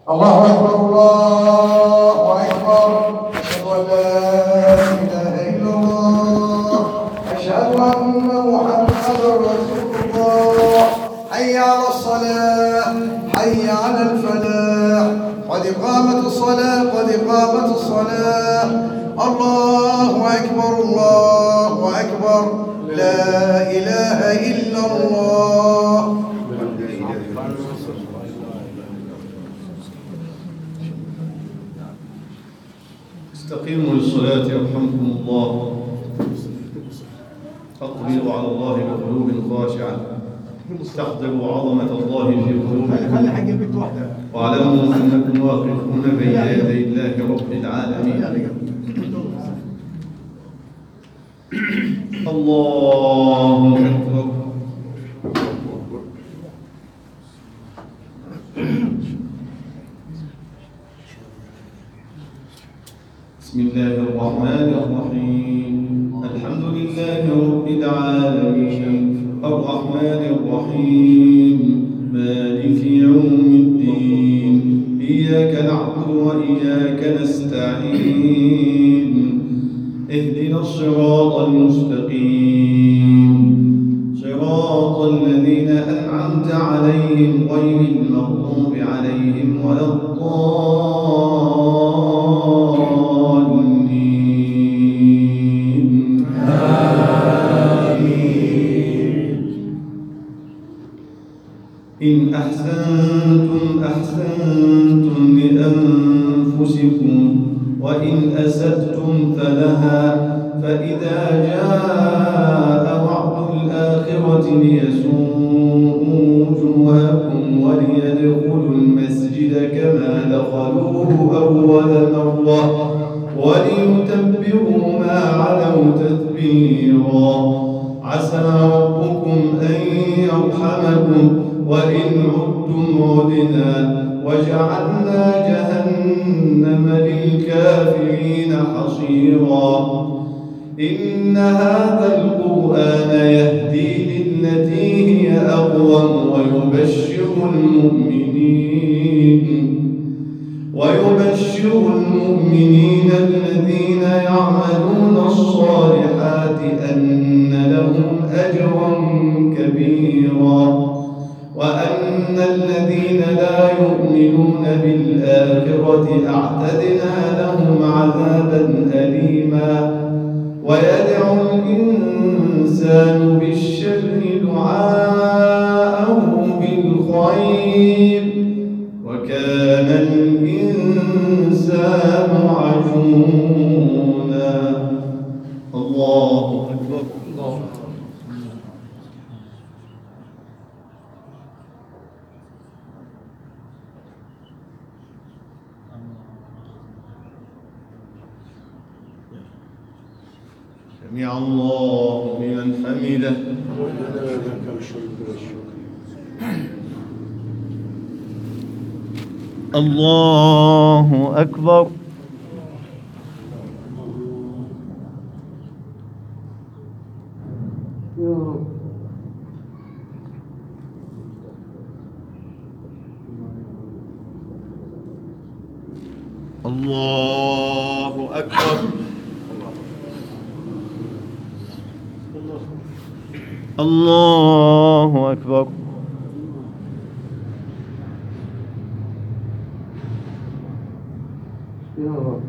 الله أكبر الله أكبر. أشهد أن لا إله إلا الله. أشهد أن محمدا رسول الله. حي على الصلاة، حي على الفلاح، قد قامت الصلاة، قد قامت الصلاة. الله أكبر الله أكبر. لا إله إلا الله. استقيموا للصلاة يرحمكم الله. أقبلوا على الله بقلوب خاشعة، استحضروا عظمة الله في قلوبكم، واعلموا أنكم واقفون بين يدي الله رب العالمين. الله أكبر. بسم الله الرحمن الرحيم. الحمد لله رب العالمين، الرحمن الرحيم، مالك يوم الدين، إياك نعبد وإياك نستعين، اهدنا الصراط المستقيم، صراط الذين أنعمت عليهم غير المغضوب عليهم ولا الضالين. آمين. إن أحسنتم أحسنتم لأنفسكم، وإن أسأتم فلها، فإذا جاء وعد الآخرة ليسوءوا وجوهكم وليدخلوا المسجد كما دخلوه أول مرة وليتبروا ما علوا تتبيرا. عسى ربكم أن يرحمكم وإن عدتم عدنا، وجعلنا جهنم للكافرين حصيرا. إن هذا القرآن يهدي للتي هي أقوم ويبشر المؤمنين الذين يعملون الصالحات أن لهم أجرا كبيرا، وأن الذين لا يؤمنون بالآخرة أعتدنا لهم عذابا أليما. ويدعو الإنسان بالشر دعاءه بالخير، وكان الإنسان عجولا. الله أكبر. سمع الله لمن حمده. الله أكبر. الله أكبر. الله أكبر. يا رب.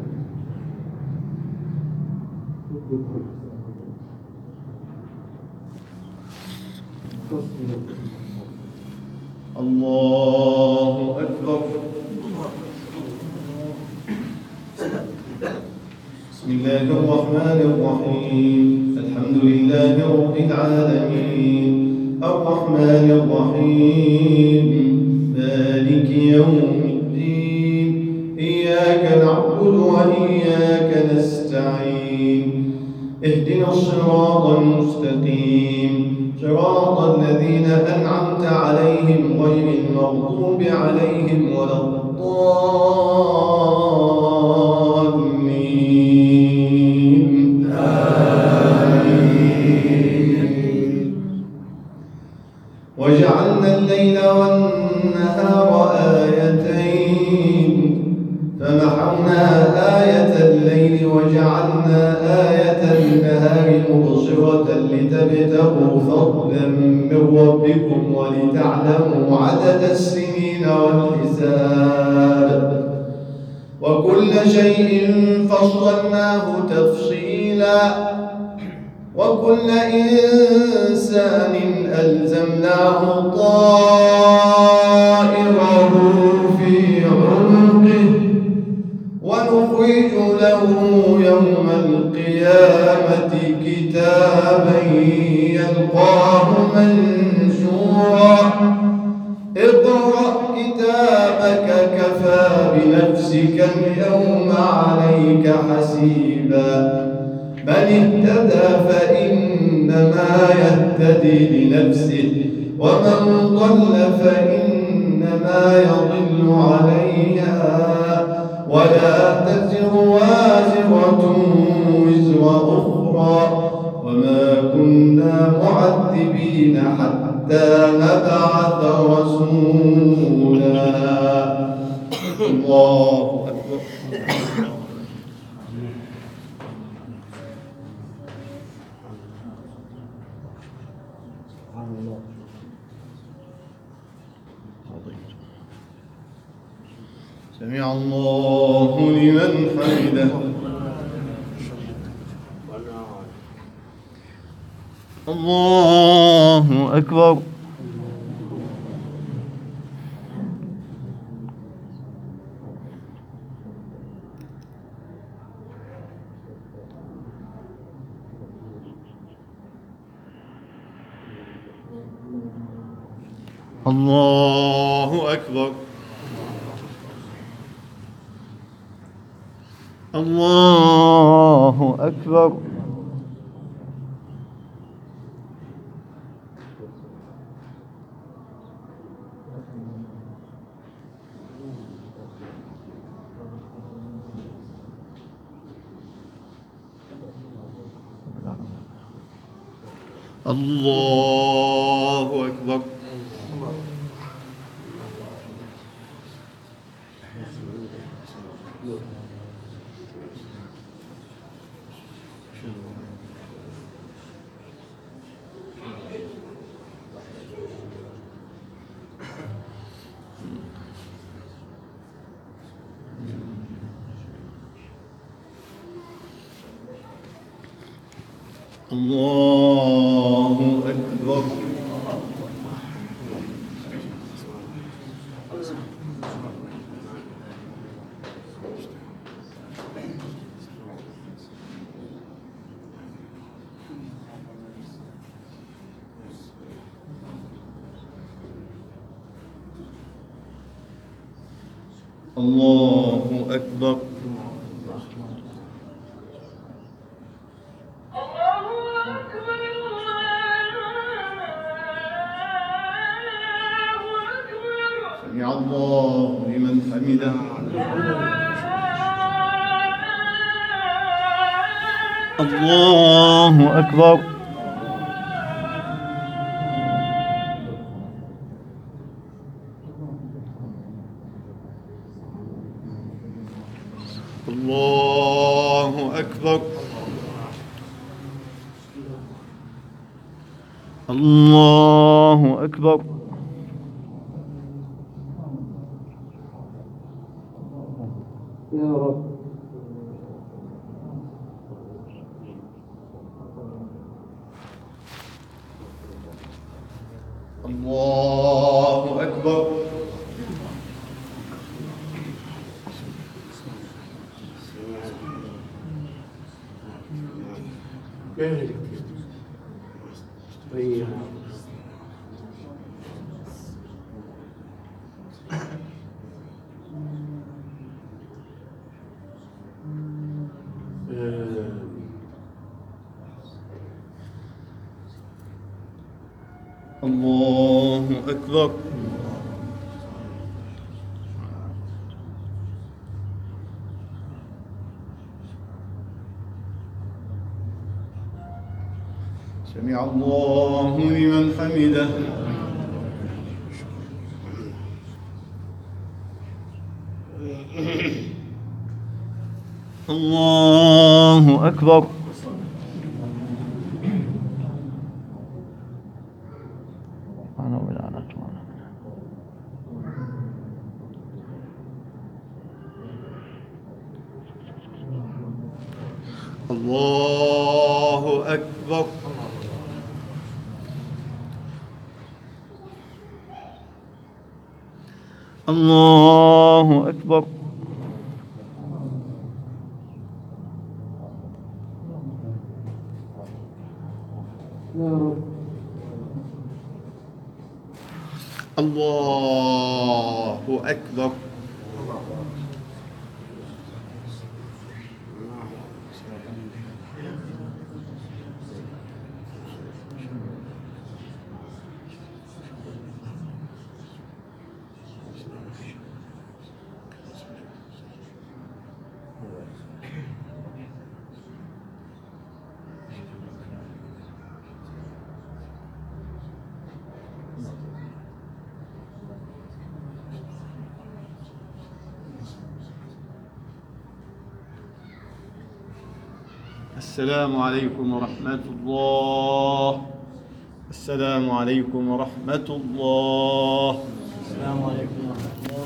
الله أكبر. بسم الله الرحمن الرحيم. الحمد لله رب العالمين، الرحمن الرحيم، مالك يوم الدين، إياك نعبد وإياك نستعين، اهدنا الصراط المستقيم، صراط الذين أنعمت عليهم غير المغضوب عليهم ولا الضالين. آمين. وجعلنا الليل والنهار آيتين آية الليل وجعلنا آية النهار مبصرة لتبتغوا فضلا من ربكم ولتعلموا عدد السنين والحساب وكل شيء فصلناه تفصيلا وكل إنسان ألزمناه طائره في عنقه ونخرج له يوم القيامة كتابا يلقاه منشورا اقرأ كتابك كفى بنفسك اليوم عليك حسيبا من اهتدى فإنما يهتدي لنفسه ومن ضل فإنما يضل عليها ولا تزر وازرة وزر أخرى وما كنا معذبين حتى نبعث رسولا. الله أكبر. سمع الله لمن حمده. الله أكبر. الله أكبر. الله أكبر. الله أكبر. الله أكبر. الله أكبر. سمع الله لمن حمده. الله أكبر. الله أكبر. الله أكبر. يا رب. الله أكبر. الله أكبر. سمع الله لمن حمده. الله أكبر. الله أكبر. الله أكبر. الله أكبر. السلام عليكم ورحمة الله. السلام عليكم ورحمة الله. السلام عليكم ورحمة الله.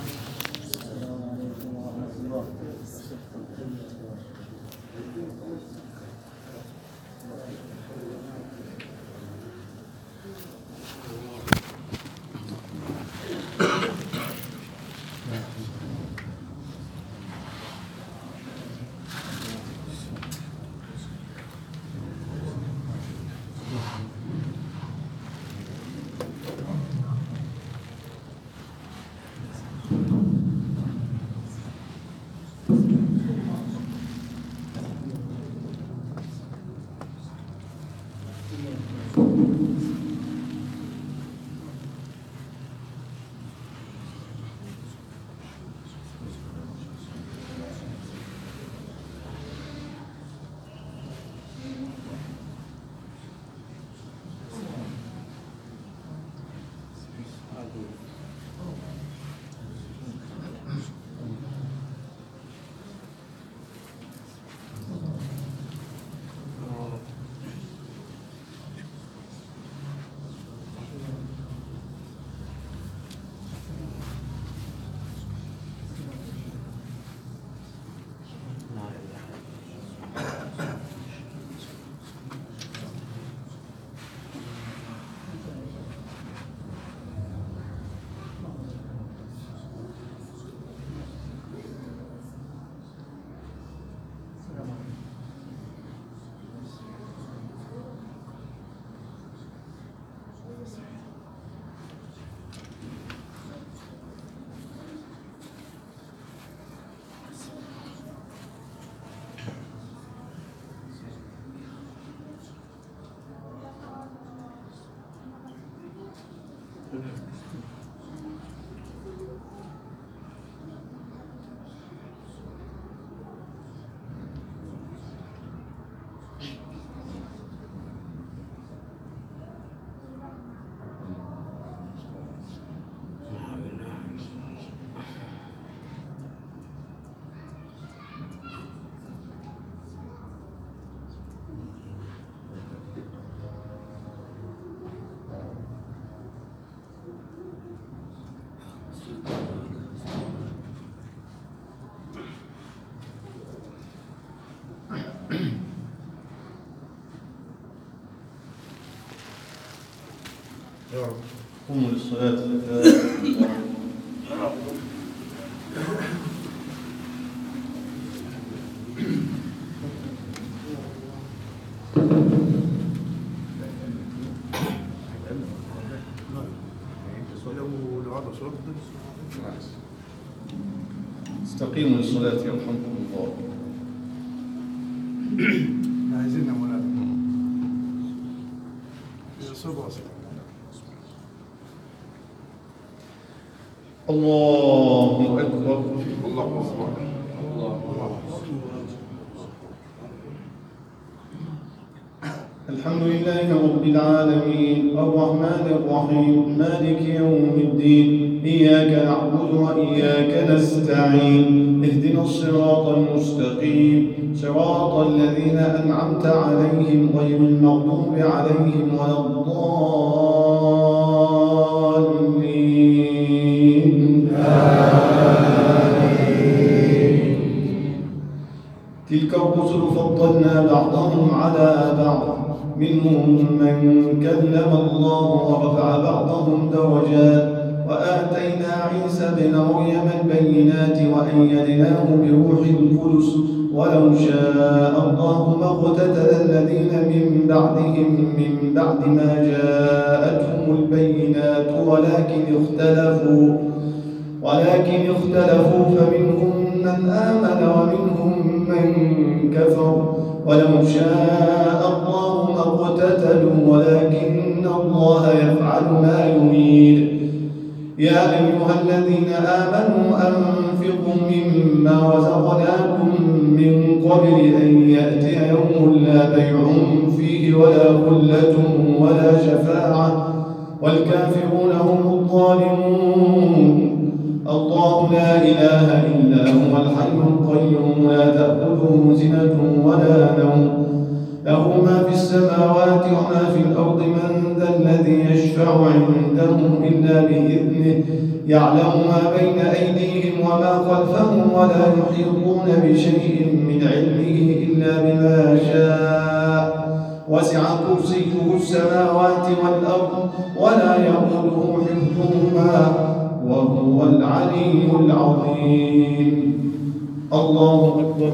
قوموا للصلاة. استقيموا للصلاة يرحمكم الله. عايزين مولانا يصبوا الله أكبر. الله أكبر. الحمد لله رب العالمين الرحمن الرحيم مالك يوم الدين إياك نعبد وإياك نستعين اهدنا الصراط المستقيم صراط الذين أنعمت عليهم غير المغضوب عليهم ولا الضالين تلك الرسل فضلنا بعضهم على بعض منهم من كلم الله ورفع بعضهم درجات وآتينا عيسى ابن مريم البينات وأيدناه بروح القدس ولو شاء الله ما اقتتل الذين من بعدهم من بعد ما جاءتهم البينات ولكن اختلفوا فمنهم من آمن ومنهم من كفر ولو شاء الله ما اقتتلوا ولكن الله يفعل ما يريد يا أيها الذين آمنوا أنفقوا مما رزقناكم من قبل أن يأتي يوم لا بيع فيه ولا خلة ولا شفاعة والكافرون هم الظالمون الله لا إله إلا هو الحي القيوم لا تأخذه سنة ولا نوم له ما في السماوات وما في الأرض من ذا الذي يشفع عنده إلا بإذنه يعلم ما بين أيديهم وما خلفهم ولا يحيطون بشيء من علمه إلا بما شاء وسع كرسيه السماوات والأرض ولا يؤوده حفظهما وهو العلي العظيم الله أكبر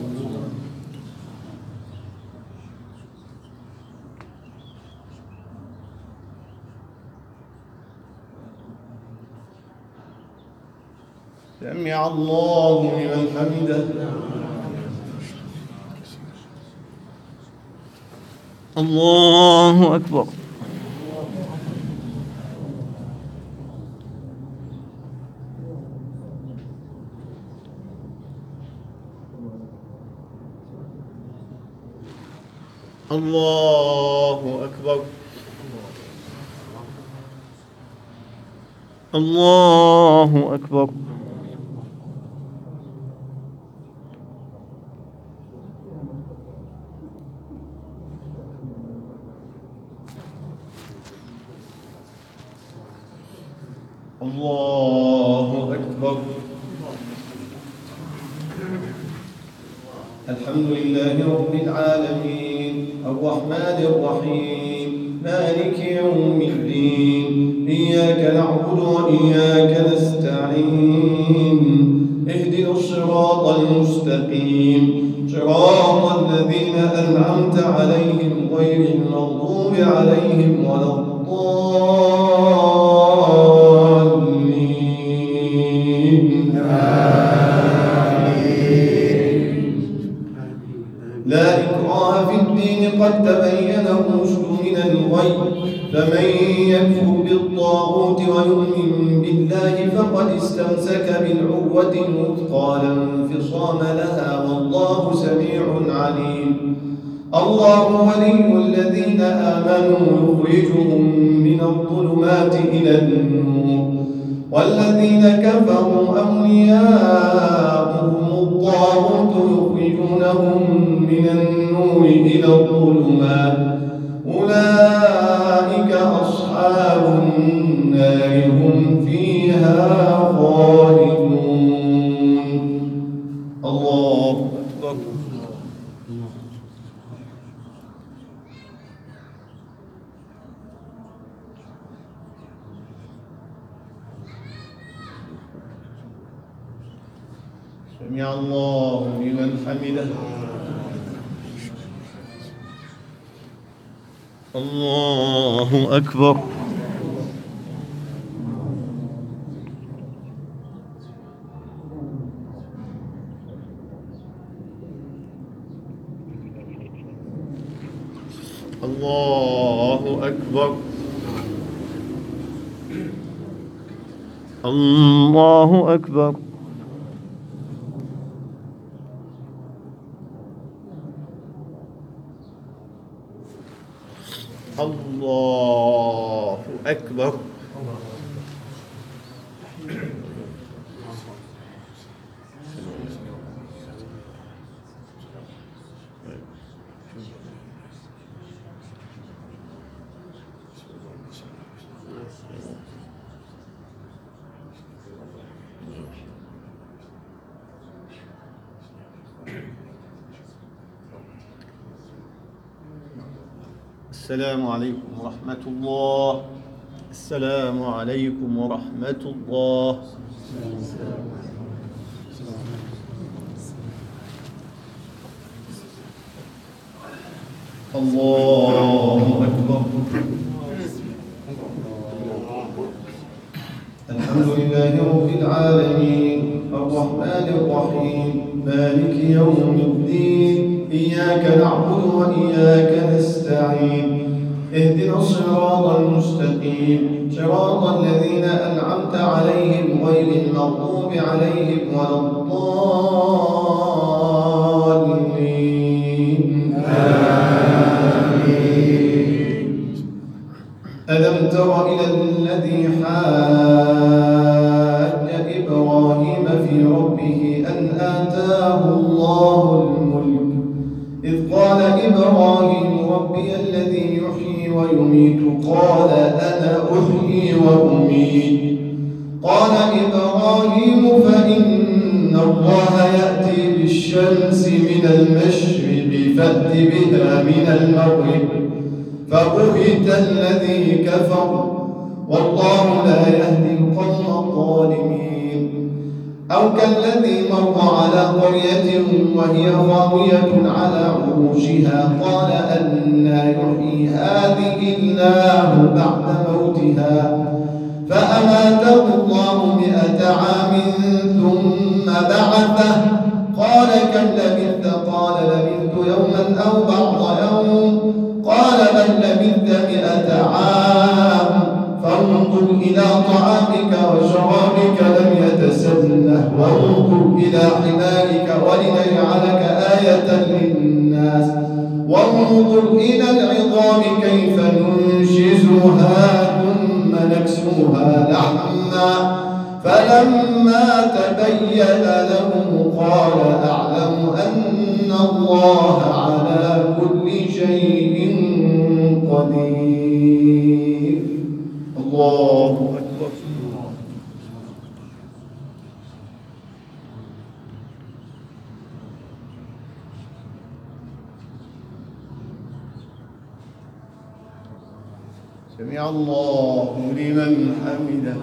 سمع الله لمن حمده الله أكبر. الله أكبر الله أكبر الله أكبر. الحمد لله رب العالمين الرحمن الرحيم مالك يوم الدين إياك نعبد وإياك نستعين اهدنا الصراط المستقيم صراط الذين أنعمت عليهم غير المغضوب عليهم ولا الضالين لا إكراه في الدين قد تبين الرشد من الغي فمن يكفر بالطاغوت ويؤمن بالله فقد استمسك بالعروة الوثقى لا انفصام لها والله سميع عليم. الله ولي الذين آمنوا يخرجهم من الظلمات إلى النور والذين كفروا أولياؤهم الطاغوت يخرجونهم من النور إلى الظلمات أولئك أصحاب النار هم فيها خالدون. الله أكبر. سمع الله لمن حمده. الله أكبر. الله أكبر. الله أكبر. الله أكبر. السلام عليكم ورحمة الله. السلام عليكم ورحمة الله. الله أكبر. الحمد لله رب العالمين الرحمن الرحيم مالك يوم الدين إياك نعبد وإياك نستعين اهدنا الصراط المستقيم صراط الذين أنعمت عليهم غير المغضوب عليهم ولا الضالين آمين. ألم تر إلى الذي حاج إبراهيم في ربه أن آتاه الله الملك إذ قال إبراهيم ربي الذي يحيي ويميت قال أنا أحيي وأميت قال إبراهيم فإن الله يأتي بالشمس من المشرق فأت بها من المغرب فبهت الذي كفر والله لا يهدي القوم الظالمين. أو كالذي مر على قرية وهي خاوية على عروشها قال أنى يحيي هذه الله بعد موتها فأماته الله 100 عام ثم بعثه قال كم لبثت قال لبثت يوما أو بعض يوم قال بل لبثت 100 عام فانظر إلى طعامك وشرابك لم يتسنه وانظر إلى حمارك ولنجعلك آية للناس وانظر إلى العظام كيف ننشزها ثم نكسوها لحما فلما تبين له قال أعلم أن الله على كل شيء قدير. الله أكبر. سمع الله لمن حمده.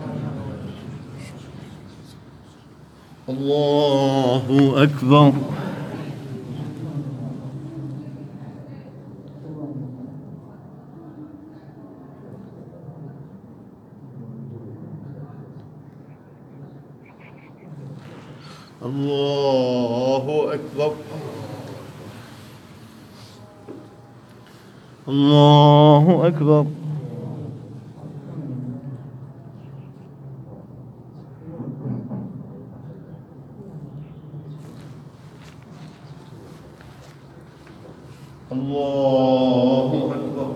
الله أكبر. الله أكبر. الله أكبر. الله أكبر.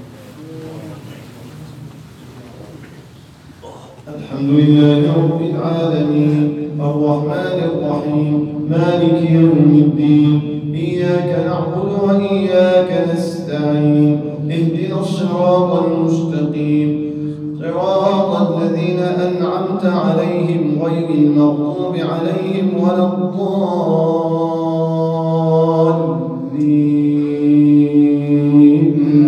الحمد لله رب العالمين الرحمن الرحيم مالك يوم الدين إياك نعبد وإياك نستعين اهدنا الصراط المستقيم صراط الذين أنعمت عليهم غير المغضوب عليهم ولا الضالين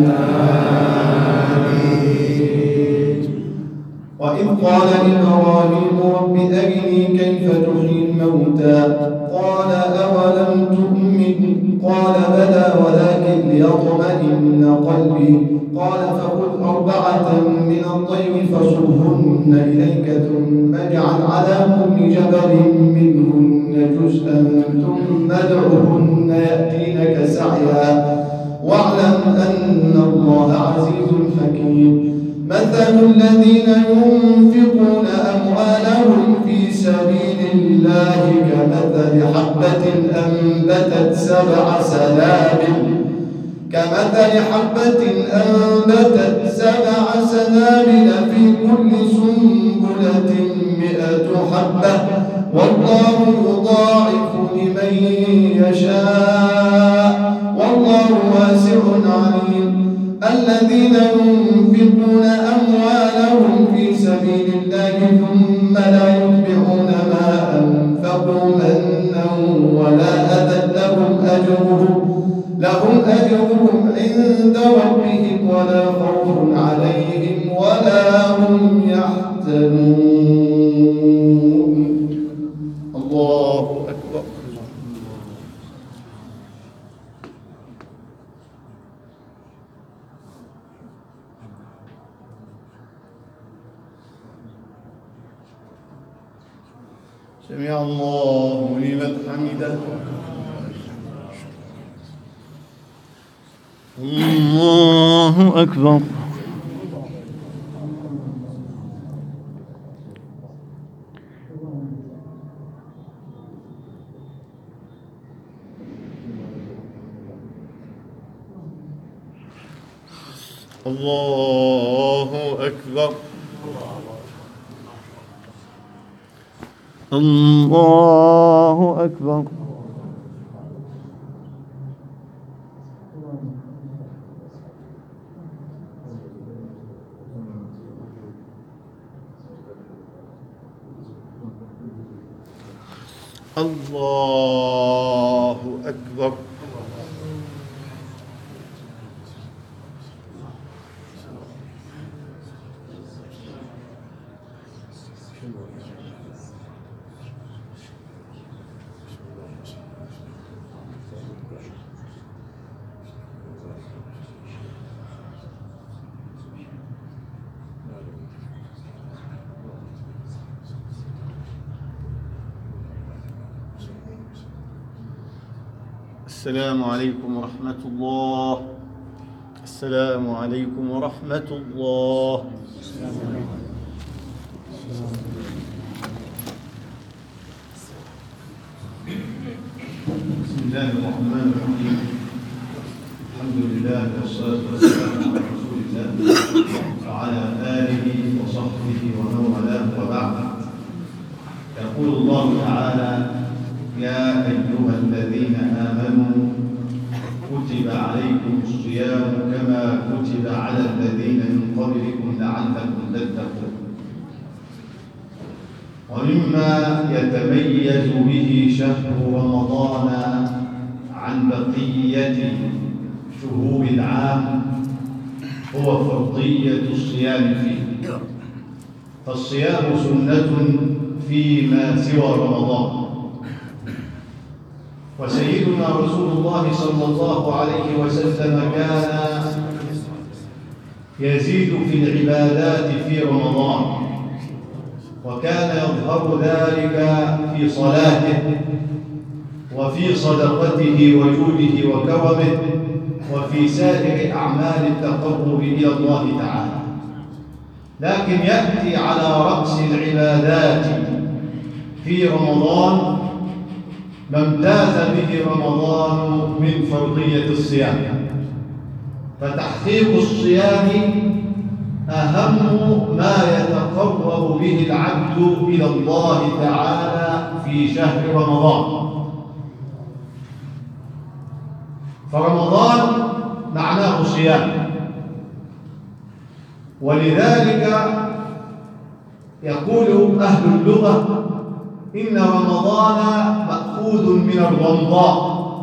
آمين. وإذ قال إبراهيم رب أرني كيف تحيي الموتى قال أولم تؤمن قال بلى ولكن ليطمئن قلبي قال فخذ 4 من الطير فصرهن إليك ثم اجعل على كل جبل منهن جزءا ثم ادعهن يأتينك سعيا واعلم أن الله عزيز حكيم. مثل الذين ينفقون أموالهم في سبيل الله كمثل حبة أنبتت 7 سنابل كمثل حبة أنبتت 7 سنابل في كل سنبلة 100 حبة والله يضاعف لمن يشاء والله واسع عليم. الذين ينفقون أموالهم في سبيل الله ثم لا يتبعون ما أنفقوا منا ولا أذى لهم أجرهم عند ربهم ولا خوف عليهم ولا هم يحزنون. الله أكبر. سمع الله لمن حمده. الله أكبر. الله أكبر. الله أكبر. الله أكبر. السلام عليكم ورحمة الله. السلام عليكم ورحمة الله. بسم الله الرحمن الرحيم. الحمد لله والصلاة والسلام على رسول الله وعلى آله وصحبه ومن والاه وبعد. يقول الله تعالى: يا أيها الذين آمنوا كتب عليكم الصيام كما كتب على الذين من قبلكم لعلكم تتقون. ومما يتميز به شهر رمضان عن بقية شهور العام هو فرضية الصيام فيه، فالصيام سنة فيما سوى رمضان. وسيدنا رسول الله صلى الله عليه وسلم كان يزيد في العبادات في رمضان، وكان يظهر ذلك في صلاته وفي صدقته وجوده وكرمه وفي سائر أعمال التقرب إلى الله تعالى. لكن يأتي على رأس العبادات في رمضان ما امتاز به رمضان من فرضية الصيام، فتحقيق الصيام أهم ما يتقرب به العبد إلى الله تعالى في شهر رمضان. فرمضان معناه صيام، ولذلك يقول أهل اللغة إن رمضان مأخوذ من الرمضاء،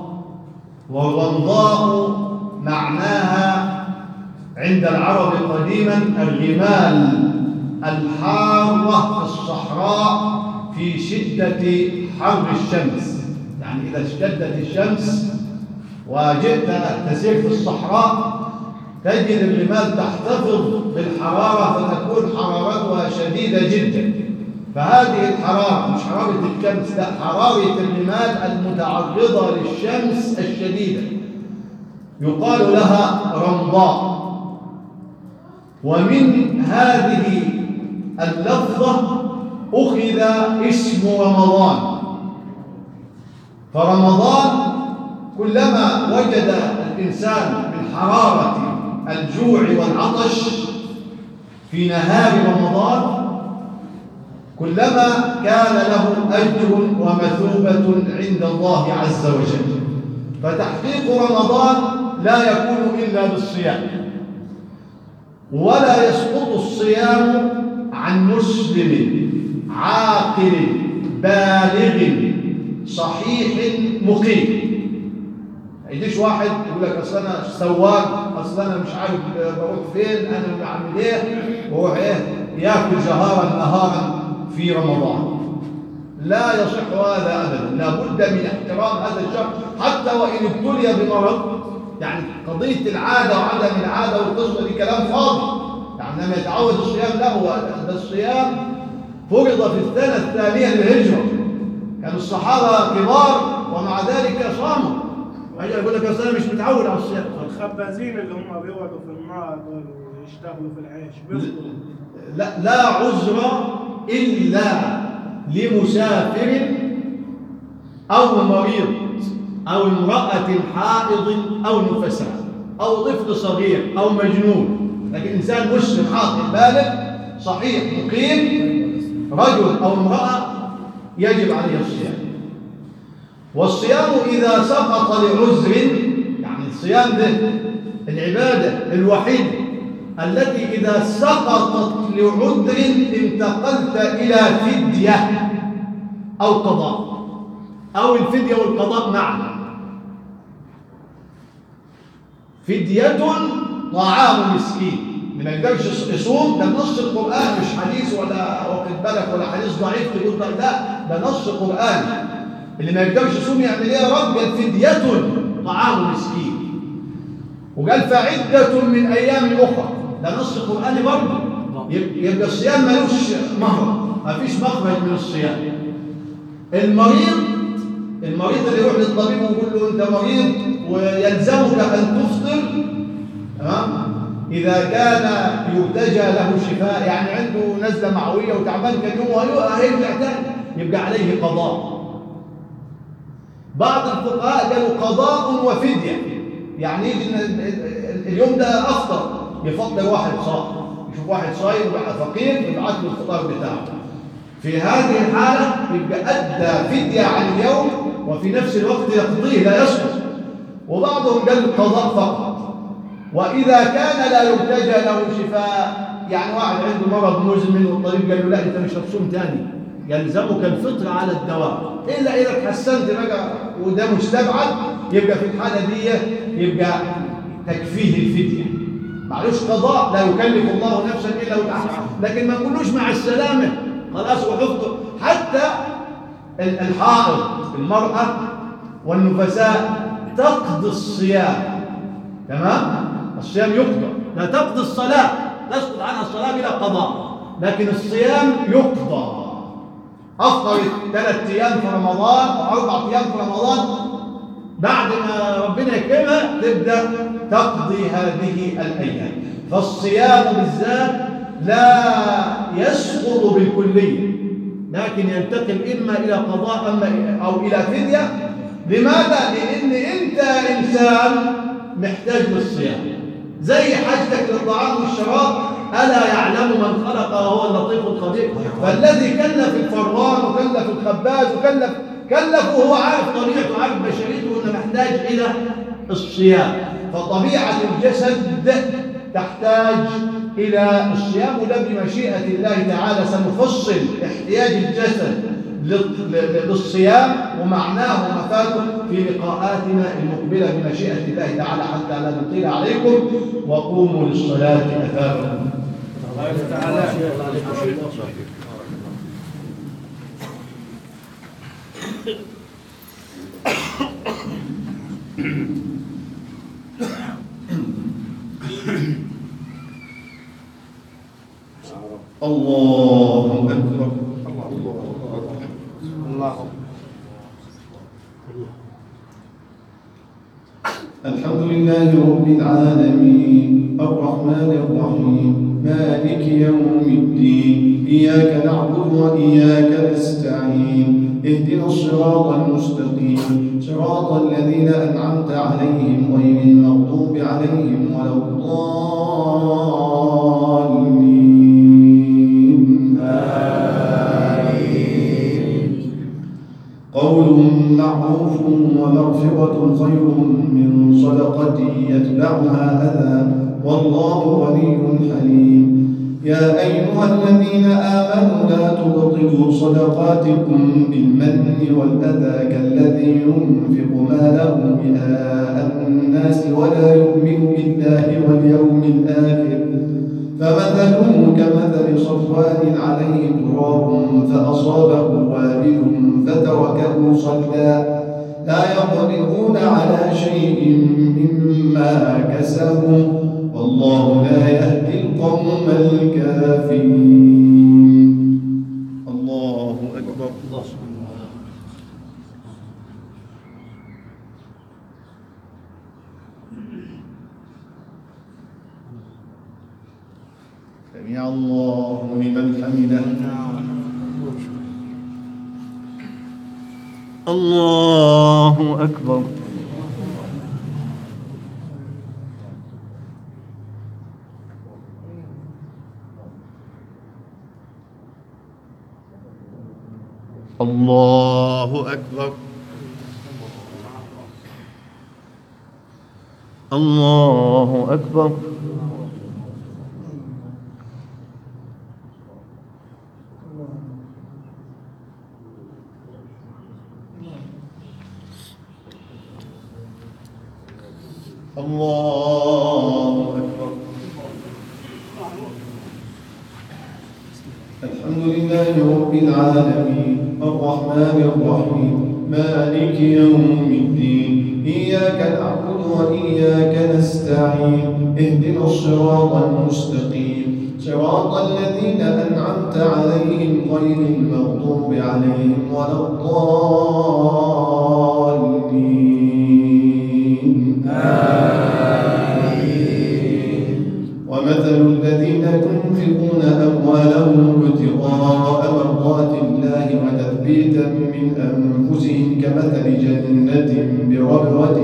والرمضاء معناها عند العرب قديما الرمال الحارة في الصحراء في شدة حر الشمس. يعني إذا اشتدت الشمس وجئت تسير في الصحراء تجد الرمال تحتفظ بالحرارة فتكون حرارتها شديدة جدا. فهذه الحرارة مش حرارة الشمس، لا، حرارة الرمال المتعرضة للشمس الشديدة يقال لها رمضاء. ومن هذه اللفظة أخذ اسم رمضان. فرمضان كلما وجد الإنسان من حرارة الجوع والعطش في نهار رمضان كلما كان له أجر ومثوبة عند الله عز وجل. فتحقيق رمضان لا يكون إلا بالصيام، ولا يسقط الصيام عن مسلم عاقل بالغ صحيح مقيم. ما يجيش واحد يقول لك اصل انا سواق، اصل انا مش عارف بروح فين، انا بعمل ايه، وهو ياكل جهارا نهارا في رمضان. لا يصح هذا ابدا، لابد من احترام هذا الشهر حتى وان ابتلي بمرض. يعني قضيه العاده وعدم العاده والقصه دي كلام فاضي. يعني لما يتعود الصيام، لا، هو ده الصيام فرض في السنه الثانيه للهجره. كان الصحابه كبار ومع ذلك صاموا. يقول لك اصل انا مش متعود على الصيام. الخبازين اللي هم بيقعدوا في النار ويشتغلوا في العيش بيفطروا. لا عذر الا لمسافر او مريض او امراه حائض او نفساء او طفل صغير او مجنون. لكن انسان مسلم عاقل بالغ صحيح مقيم، رجل او امراه، يجب عليه الصيام. والصيام إذا سقط لعذر، يعني الصيام ده العبادة الوحيدة التي إذا سقطت لعذر انتقلت إلى فدية أو قضاء، أو الفدية والقضاء معا. فدية طعام مسكين. ما يقدرش يصوم، ده نص القرآن مش حديث ولا واخد بالك ولا حديث ضعيف تقول لا، ده نص قرآن. اللي ما يقدرش يصوم يعمل ايه يا رب؟ قال فدية طعام مسكين. وقال فعدة من أيام أخرى، ده نص قرآني برضه. يبقى الصيام ملوش مهرب، ما فيش مخرج من الصيام. المريض اللي يروح للطبيب ويقول له أنت مريض ويلزمك أن تفطر، تمام؟ إذا كان يرتجى له شفاء، يعني عنده نزلة معوية وتعبان كان يوم هيرجع تاني، يبقى عليه قضاء. بعض الفقهاء قالوا قضاء وفدية، يعني يجي اليوم ده أفطر، يفضل واحد صائم، يشوف واحد صايم فقير يبعث له الفطار بتاعه. في هذه الحالة يبقى أدى فدية عن اليوم وفي نفس الوقت يقضيه لا يسقط. وبعضهم قال القضاء فقط. وإذا كان لا يرتجى له شفاء، يعني واحد عنده مرض مزمن والطبيب قال له لا أنت مش هتصوم تاني، يلزمك الفطر على الدواء، إلا إذا تحسنت بقى وده مستبعد، يبقى في الحالة دي يبقى تكفيه الفدية، معلوش قضاء، لا يكلف الله نفسا إلا وسعها. لكن ما نقولوش مع السلامة خلاص وحفظه. حتى الحائض المرأة والنفساء تقضي الصيام، تمام؟ الصيام يقضى، لا تقضي الصلاة، تسقط عنها الصلاة بلا قضاء، لكن الصيام يقضى. أفطرت 3 أيام في رمضان أو 4 أيام في رمضان، بعد ما ربنا يكرمها تبدأ تقضي هذه الأيام. فالصيام بالذات لا يسقط بالكلية، لكن ينتقل إما إلى قضاء أو إلى فدية. لماذا؟ لأن أنت إنسان محتاج للصيام، زي حاجتك للطعام والشراب. ألا يعلم من خلق وهو اللطيف الخبير؟ فالذي كلف الفران وكلف الخباز كلف وهو عارف طبيعته، عارف بشريته، انه محتاج الى الصيام. فطبيعه الجسد تحتاج الى الصيام، وده بمشيئه الله تعالى سنفصل احتياج الجسد للصيام ومعناه ومفاده في لقاءاتنا المقبله بمشيئه الله تعالى، حتى لا نطيل عليكم. وقوموا للصلاه اثابكم. الله أكبر. الله الحمد لله رب العالمين الرحمن الرحيم مالك يوم الدين إياك نعبد وإياك نستعين اهدنا الصراط المستقيم صراط الذين أنعمت عليهم غير المغضوب عليهم ولا الضالين آمين. قول معروف ومغفرة خير من صدقة يتبعها أذى والله غني حليم. يا أيها الذين آمنوا لا تبطلوا صدقاتكم بالمن والأذى كالذي ينفق ماله رئاء الناس ولا يؤمن بالله واليوم الآخر فمثله كمثل صفوان عليه تراب فأصابه وابل فتركه صلدا لا يقدرون على شيء مما كسبوا والله لا يهدي القوم الكافرين. الله أكبر. سمع الله لمن حمده. الله أكبر. الله أكبر. الله أكبر. الله أكبر. الحمد لله رب العالمين الرحمن الرحيم مالك يوم الدين إياك نعبد وإياك نستعين اهدنا الصراط المستقيم صراط الذين أنعمت عليهم غير المغضوب عليهم ولا الضالين آمين. ومثل الذين ينفقون أموالهم ابتغاء مرضات الله وتثبيتا من أنفسهم كمثل جنة بربوة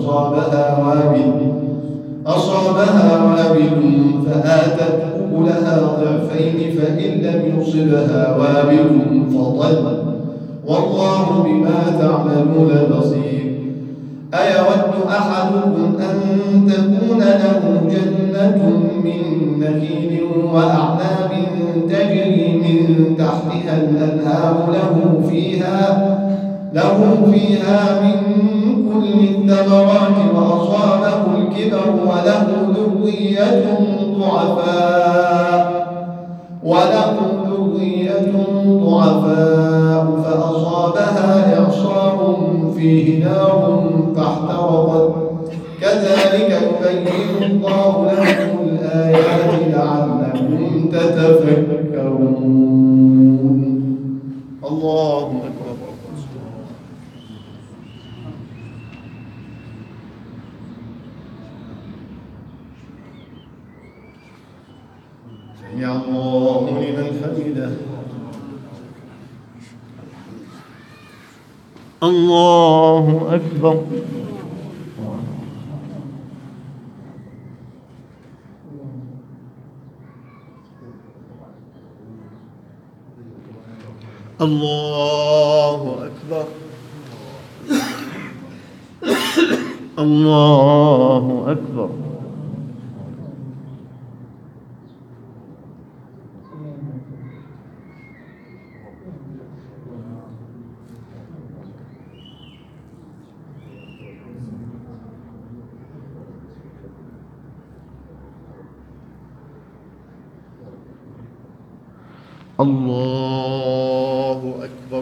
أصابها وابل فآتت أكلها ضعفين فإن لم يصبها وابل فطل والله بما تعملون بصير. أيود أحدكم أن تكون له جنة من نخيل وأعناب تجري من تحتها الأنهار له فيها من كل الثمرات وأصابه الكبر وله ذرية ضعفاء فأصابها إعصار فيه نار فاحترقت كذلك يبين الله لكم الآيات لعلكم تتفكرون. الله أكبر. سمع الله لمن حمده. الله أكبر. الله أكبر. الله أكبر. الله أكبر.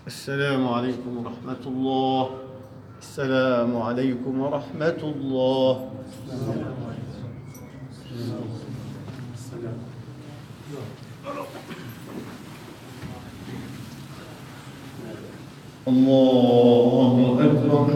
السلام عليكم ورحمة الله. السلام عليكم ورحمة الله. الله أكبر.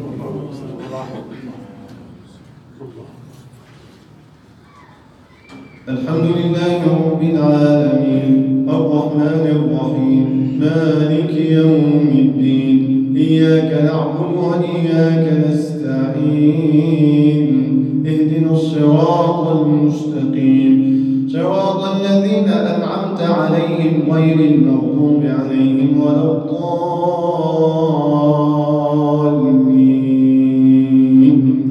الحمد لله رب العالمين الرحمن الرحيم مالك يوم الدين إياك نعبد وإياك نستعين اهدنا الصراط المستقيم صراط الذين أنعمت عليهم غير المغضوب عليهم ولا الضالين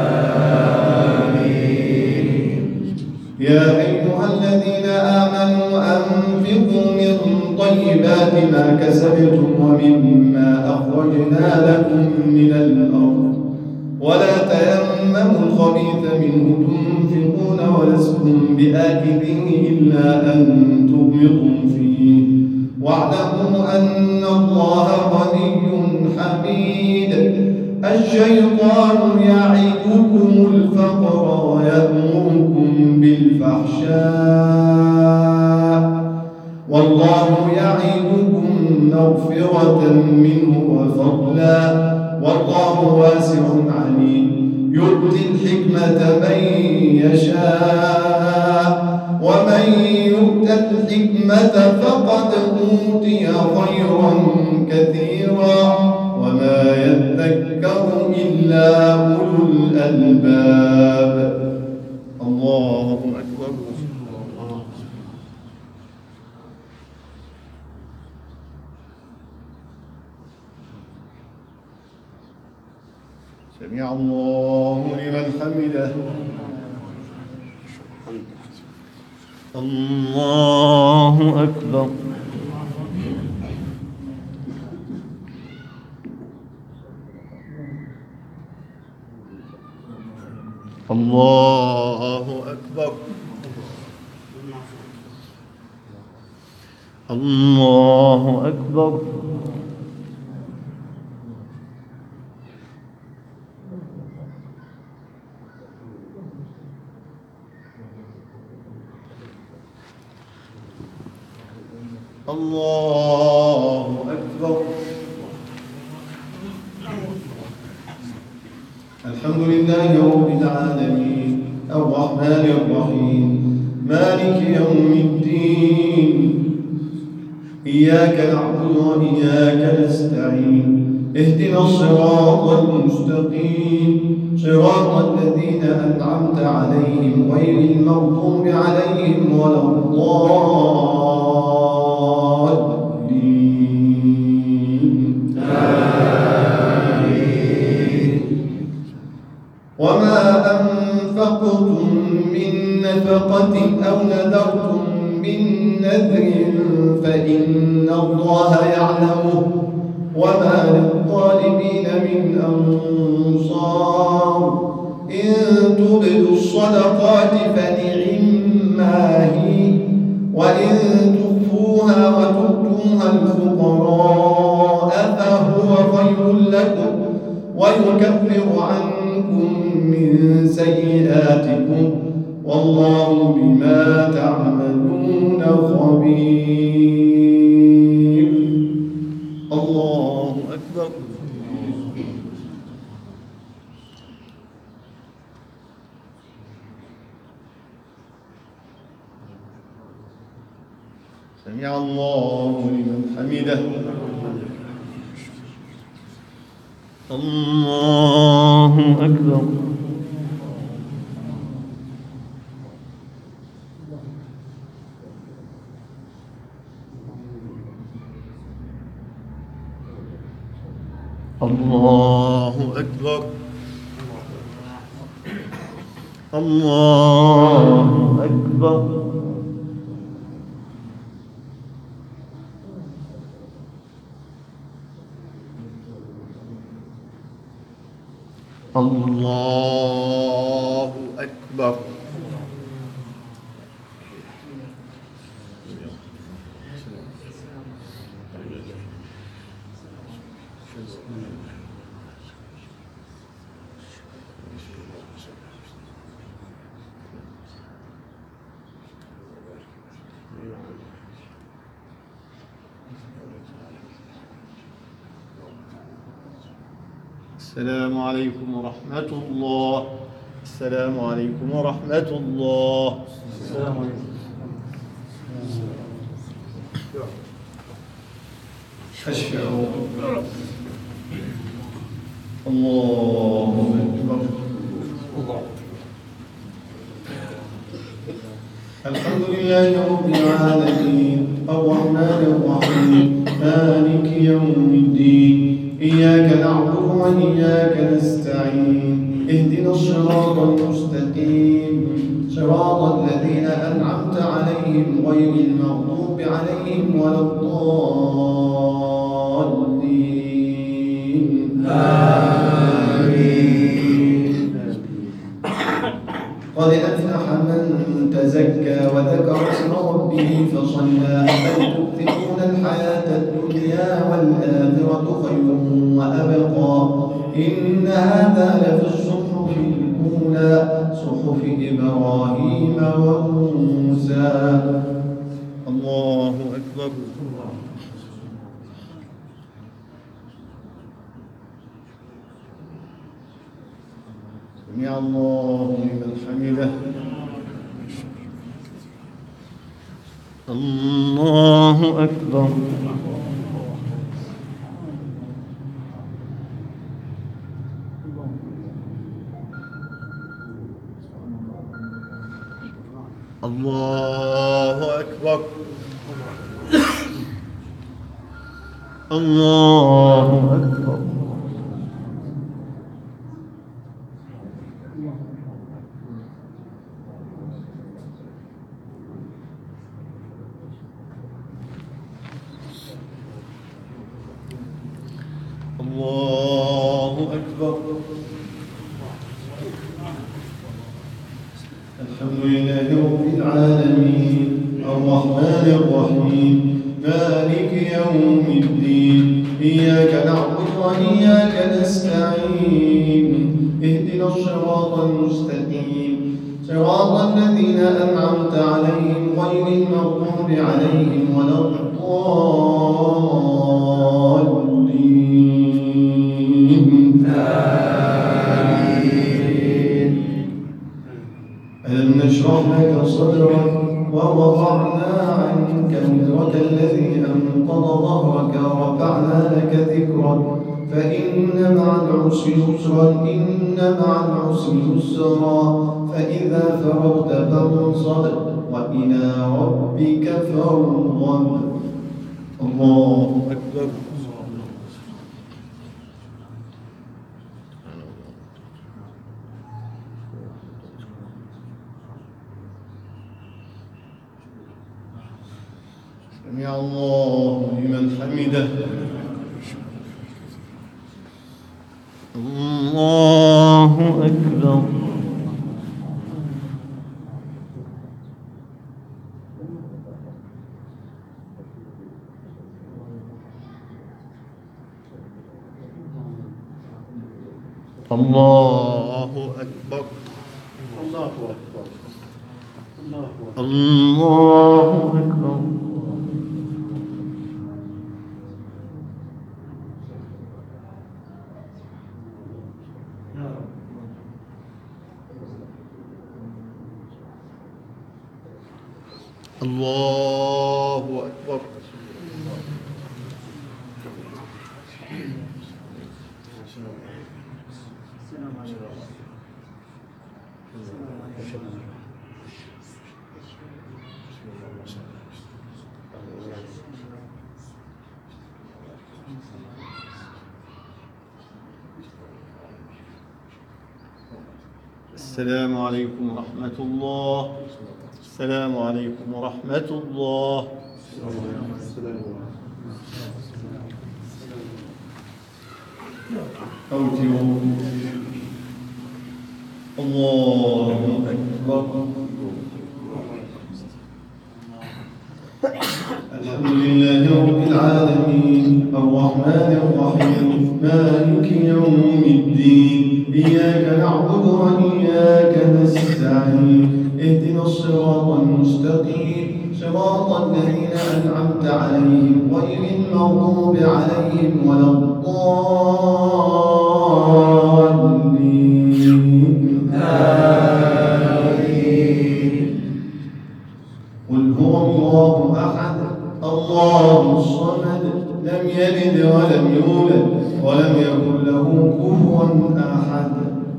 يا أيها الذين آمنوا أنفقوا من طيبات ما كسبتم ومما أخرجنا لكم من الأرض ولا تيمموا الخبيث منه تنفقون ولستم بآكله إلا أن تغمضوا فيه واعلموا أن الله غني حميد الشيطان يعدكم الفقر ويأمركم بالفحشاء والله يعدكم مغفرة منه وفضلا والله واسع عليم يؤتي الحكمة من يشاء ومن يؤت الحكمة فقد أوتي خيرا كثيرا وما يذكر إلا أولو الألباب. الله أكبر. سمع الله لمن حمده. الله أكبر. الله أكبر. الله أكبر. الله أكبر. الحمد لله رب العالمين الرحمن الرحيم مالك يوم الدين إياك نعبد وإياك نستعين اهدنا الصراط المستقيم صراط الذين أنعمت عليهم غير المغضوب عليهم ولا الضالين وما أنفقتم من نفقة أو نذرتم من نذر فإن الله يعلمه وما للظالمين من أنصار إن تبدوا الصدقات فنعما هي وإن تخفوها وتؤتوها الفقراء فهو خير لكم ويكفر عنكم من سيئاتكم والله بما تعملون خبير. الله أكبر. سمع الله لمن حمده. الله أكبر. الله أكبر. الله أكبر. الله أكبر. السلام عليكم ورحمة الله. السلام عليكم ورحمة الله. السلام عليكم. أشهد الله أكبر. الحمد لله رب العالمين الرحمن الرحيم مالك يوم الدين إياك نعبد وإياك نستعين اهدنا الصراط المستقيم صراط الذين أنعمت عليهم غير المغضوب عليهم ولا الضالين آمين. قد أفلح من تزكى وذكر اسم ربه فصلى بل تؤثرون الحياة الدنيا والآخرة خير وأبقى إن هذا لفي الصحف الأولى صحف إبراهيم وموسى. الله أكبر. سمع الله لمن حمده. الله أكبر. الله أكبر. الله أكبر. الله أكبر. الحمد لله رب العالمين الرحمن الرحيم مالك يوم الدين إياك نعبد وإياك نستعين اهدنا الصراط المستقيم صراط الذين أنعمت عليهم غير المغضوب عليهم ولا الضالين آمين. ألم نشرح لك صدرك ووضعنا عنك وزرك الذي أنقض ظهرك ورفعنا لك ذكرك فإن مع العسر يسرا إن مع العسر يسرا فإذا فرغت فانصب وإلى ربك فارغب. الله أكبر. سمع الله لمن حمده. الله أكبر. الله أكبر. الله أكبر. الله أكبر. الله أكبر. الله أكبر. السلام عليكم ورحمة الله. السلام عليكم ورحمة الله. أوتروا. الله أكبر. الحمد لله رب العالمين الرحمن الرحيم مالك يوم الدين إياك نعبد وإياك نستعين اهدنا الصراط المستقيم صراط الذين أنعمت عليهم غير المغضوب عليهم ولا الضالين آمين. قل هو الله أحد الله الصمد لم يلد ولم يولد ولم يكن له كفوا أحد.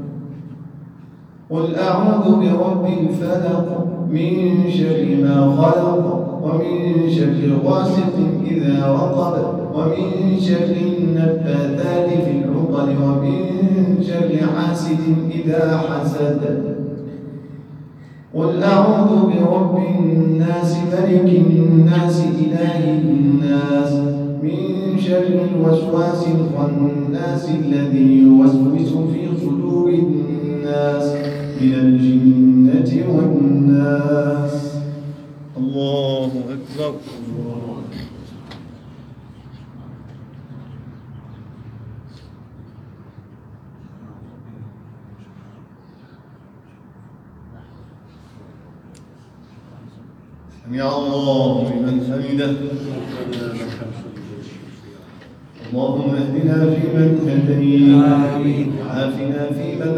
قل أعوذ برب الفلق من شر ما خلق ومن شر غاسق إذا وقب ومن شر النفاثات في العقد ومن شر حاسد إذا حسد. قل أعوذ برب الناس ملك الناس إله الناس من شر الوسواس الخناس الذي يوسوس في صدور الناس من الجنة والناس. الله أكبر. سمع الله لمن حمده. اللهم اهدنا فيمن هديت وعافنا فيمن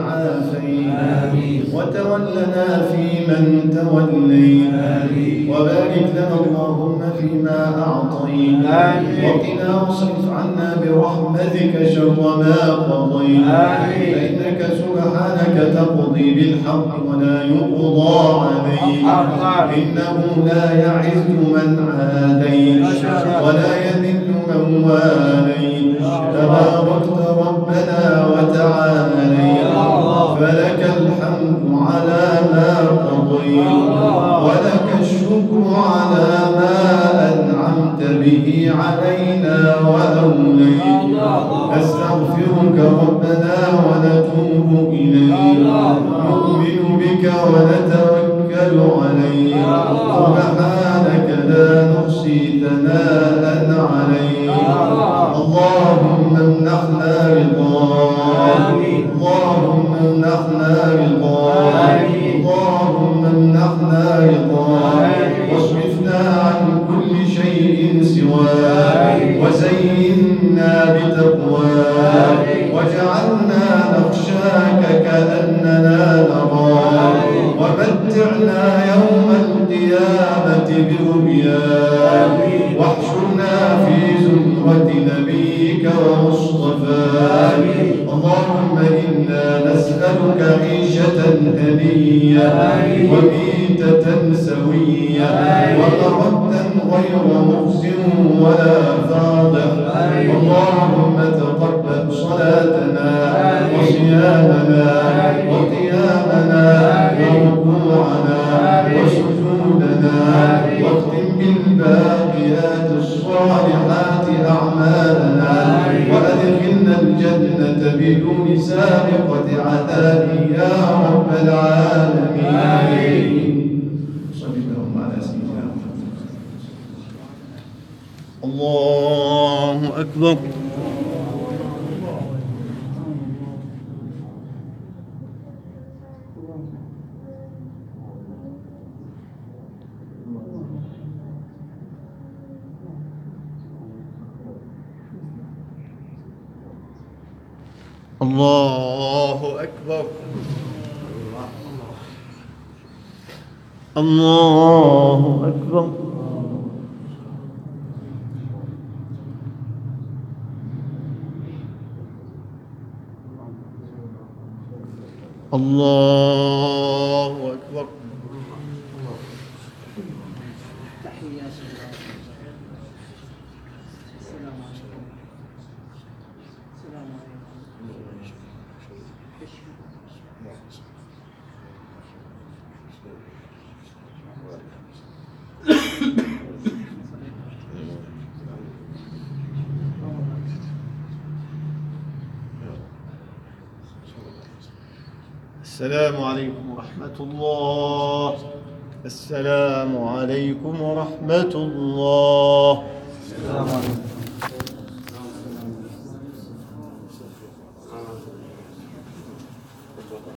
عافيت وتولنا فيمن توليت وبارك لنا اللهم فيما أعطيت وقنا واصرف عنا برحمتك شر ما قضيت فإنك سبحانك تقضي بالحق ولا يقضى عليك إنه لا يعز من عاديت ولا يذل من واليت تباركت ربنا وتعاليت فلك الحمد على ما قضيت ولك الشكر على ما أنعمت به علينا وأوليت. نستغفرك ربنا ونتوب إليك نؤمن بك ونتوكل عليك سبحانك لا نحصي ثناء عليك. اللهم امنحنا رضاك اللهم امنحنا رضاك اللهم امنحنا رضاك واصرفنا عن كل شيء سواك وزينا بتقواك واجعلنا نخشاك كأننا نراك ومتعنا يوم القيامة برؤياك واحشرنا في زمرة نبيك ومصطفاك. اللهم إنا نسألك عيشة هنية وميتة سوية ومردا غير مخز ولا فاضح. اللهم تقبل صلاتنا وصيامنا وقيامنا وركوعنا وسجودنا واختم بالباقيات الصالحات أعمالنا وأدخلنا الجنة بدون سابقة عذاب يا رب العالمين. صل اللهم على سيدنا محمد. الله أكبر. الله أكبر. الله أكبر. الله أكبر. السلام عليكم ورحمة الله. السلام عليكم ورحمة الله. السلام عليكم.